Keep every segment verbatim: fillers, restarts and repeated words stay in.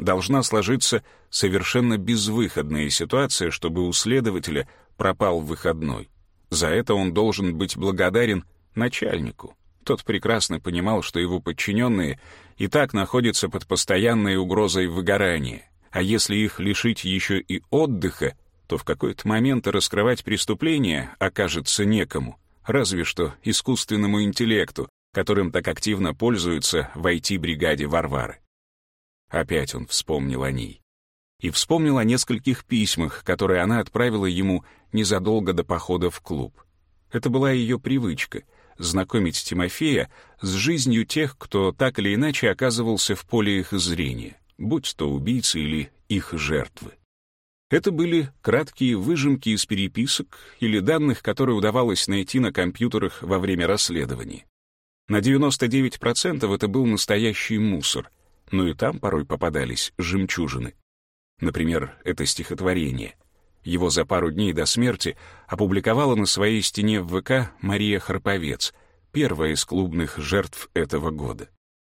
Должна сложиться совершенно безвыходная ситуация, чтобы у следователя пропал выходной. За это он должен быть благодарен начальнику. Тот прекрасно понимал, что его подчиненные и так находятся под постоянной угрозой выгорания. А если их лишить еще и отдыха, то в какой-то момент раскрывать преступление окажется некому, разве что искусственному интеллекту, которым так активно пользуются в ай ти-бригаде Варвары. Опять он вспомнил о ней. И вспомнил о нескольких письмах, которые она отправила ему незадолго до похода в клуб. Это была ее привычка — знакомить Тимофея с жизнью тех, кто так или иначе оказывался в поле их зрения, будь то убийцы или их жертвы. Это были краткие выжимки из переписок или данных, которые удавалось найти на компьютерах во время расследования. На девяносто девять процентов это был настоящий мусор, но и там порой попадались жемчужины. Например, это стихотворение. Его за пару дней до смерти опубликовала на своей стене в вэ ка Мария Харповец, первая из клубных жертв этого года.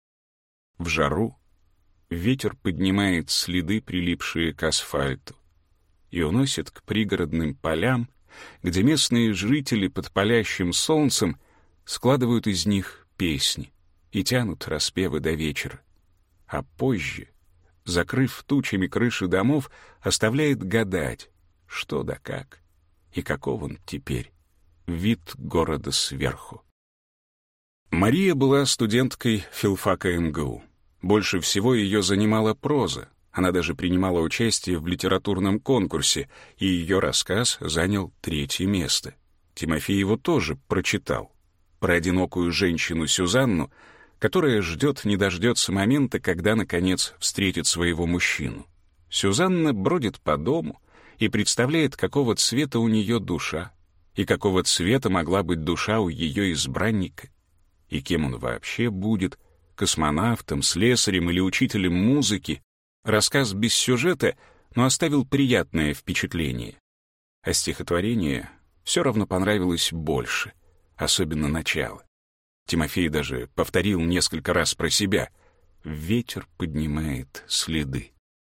В жару ветер поднимает следы, прилипшие к асфальту, и уносит к пригородным полям, где местные жители под палящим солнцем складывают из них песни и тянут распевы до вечера. А позже, закрыв тучами крыши домов, оставляет гадать, что да как, и каков он теперь, вид города сверху. Мария была студенткой филфака эм гэ у. Больше всего ее занимала проза. Она даже принимала участие в литературном конкурсе, и ее рассказ занял третье место. Тимофей его тоже прочитал. Про одинокую женщину Сюзанну, которая ждет не дождется момента, когда, наконец, встретит своего мужчину. Сюзанна бродит по дому и представляет, какого цвета у нее душа, и какого цвета могла быть душа у ее избранника, и кем он вообще будет, космонавтом, слесарем или учителем музыки. Рассказ без сюжета, но оставил приятное впечатление. А стихотворение все равно понравилось больше, особенно начало. Тимофей даже повторил несколько раз про себя: «Ветер поднимает следы».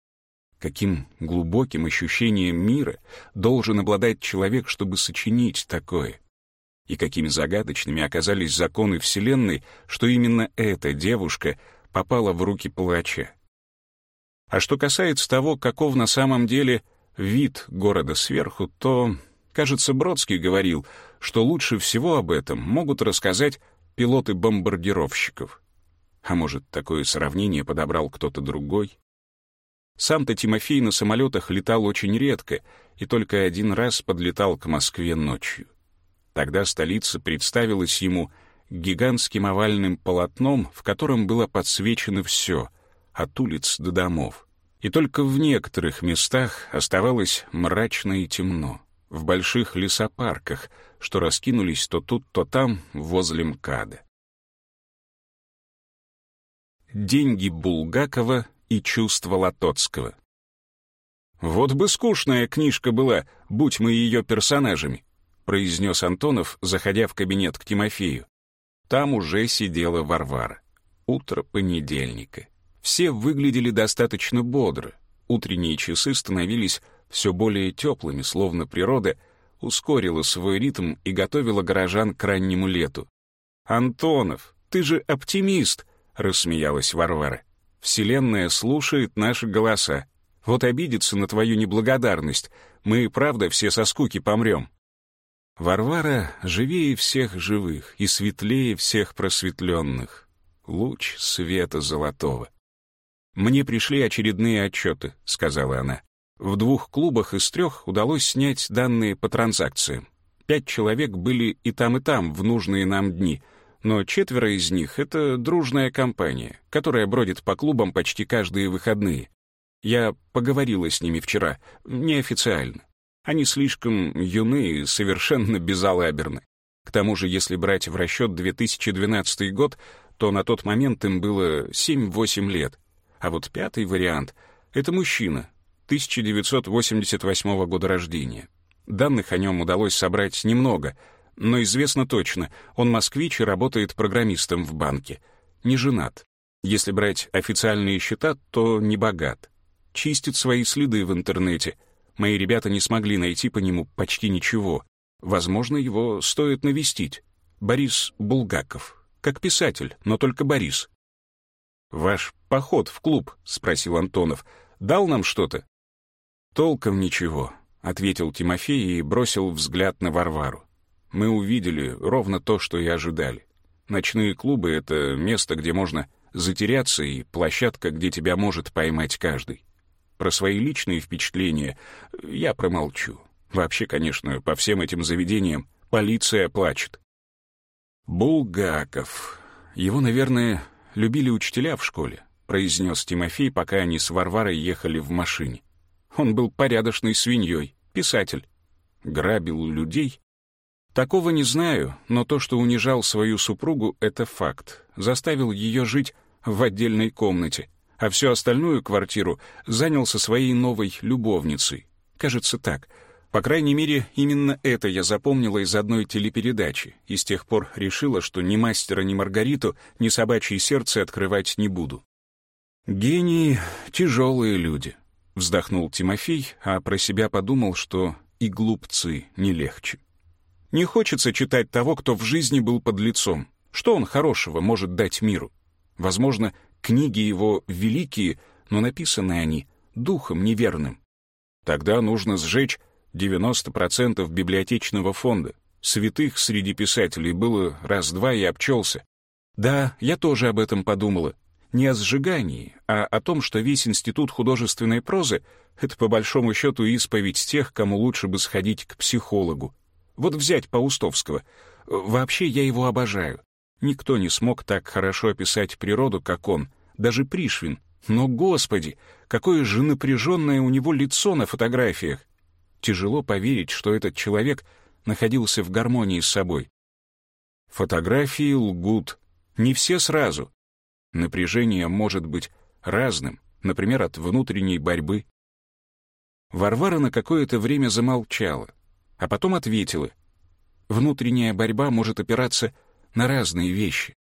Каким глубоким ощущением мира должен обладать человек, чтобы сочинить такое? И какими загадочными оказались законы Вселенной, что именно эта девушка попала в руки палача. А что касается того, каков на самом деле вид города сверху, то, кажется, Бродский говорил, что лучше всего об этом могут рассказать пилоты бомбардировщиков. А может, такое сравнение подобрал кто-то другой? Сам-то Тимофей на самолетах летал очень редко и только один раз подлетал к Москве ночью. Тогда столица представилась ему гигантским овальным полотном, в котором было подсвечено все, от улиц до домов. И только в некоторых местах оставалось мрачно и темно, в больших лесопарках, что раскинулись то тут, то там, возле МКАДа. Деньги Булгакова и чувства Лотоцкого. «Вот бы скучная книжка была, будь мы ее персонажами», произнес Антонов, заходя в кабинет к Тимофею. Там уже сидела Варвара. Утро понедельника. Все выглядели достаточно бодро. Утренние часы становились все более теплыми, словно природа ускорила свой ритм и готовила горожан к раннему лету. «Антонов, ты же оптимист!» — рассмеялась Варвара. «Вселенная слушает наши голоса. Вот обидится на твою неблагодарность. Мы и правда все со скуки помрем». Варвара живее всех живых и светлее всех просветленных. Луч света золотого. «Мне пришли очередные отчеты», — сказала она. «В двух клубах из трех удалось снять данные по транзакциям. Пять человек были и там, и там в нужные нам дни, но четверо из них — это дружная компания, которая бродит по клубам почти каждые выходные. Я поговорила с ними вчера, неофициально. Они слишком юны и совершенно безалаберны. К тому же, если брать в расчет две тысячи двенадцатый год, то на тот момент им было семь-восемь лет. А вот пятый вариант — это мужчина, тысяча девятьсот восемьдесят восьмого года рождения. Данных о нем удалось собрать немного, но известно точно, он москвич и работает программистом в банке. Не женат. Если брать официальные счета, то не богат. Чистит свои следы в интернете. Мои ребята не смогли найти по нему почти ничего. Возможно, его стоит навестить. Борис Булгаков. Как писатель, но только Борис. «Ваш поход в клуб», — спросил Антонов, — «дал нам что-то?» «Толком ничего», — ответил Тимофей и бросил взгляд на Варвару. «Мы увидели ровно то, что и ожидали. Ночные клубы — это место, где можно затеряться, и площадка, где тебя может поймать каждый. Про свои личные впечатления я промолчу. Вообще, конечно, по всем этим заведениям полиция плачет». «Булгаков. Его, наверное, любили учителя в школе», — произнес Тимофей, пока они с Варварой ехали в машине. «Он был порядочной свиньей, писатель. Грабил людей?» «Такого не знаю, но то, что унижал свою супругу, — это факт. Заставил ее жить в отдельной комнате, а всю остальную квартиру занял со своей новой любовницей. Кажется, так. По крайней мере, именно это я запомнила из одной телепередачи, и с тех пор решила, что ни «Мастера», ни «Маргариту», ни «Собачье сердце» открывать не буду». «Гении — тяжелые люди», — вздохнул Тимофей, а про себя подумал, что и глупцы не легче. Не хочется читать того, кто в жизни был подлецом. Что он хорошего может дать миру? Возможно, книги его великие, но написаны они духом неверным. Тогда нужно сжечь девяносто процентов библиотечного фонда. Святых среди писателей было раз-два и обчелся. Да, я тоже об этом подумала. Не о сжигании, а о том, что весь институт художественной прозы — это по большому счету исповедь тех, кому лучше бы сходить к психологу. Вот взять Паустовского. Вообще я его обожаю. Никто не смог так хорошо описать природу, как он, даже Пришвин. Но, Господи, какое же напряженное у него лицо на фотографиях. Тяжело поверить, что этот человек находился в гармонии с собой. Фотографии лгут. Не все сразу. Напряжение может быть разным, например, от внутренней борьбы. Варвара на какое-то время замолчала, а потом ответила. Внутренняя борьба может опираться на разные вещи.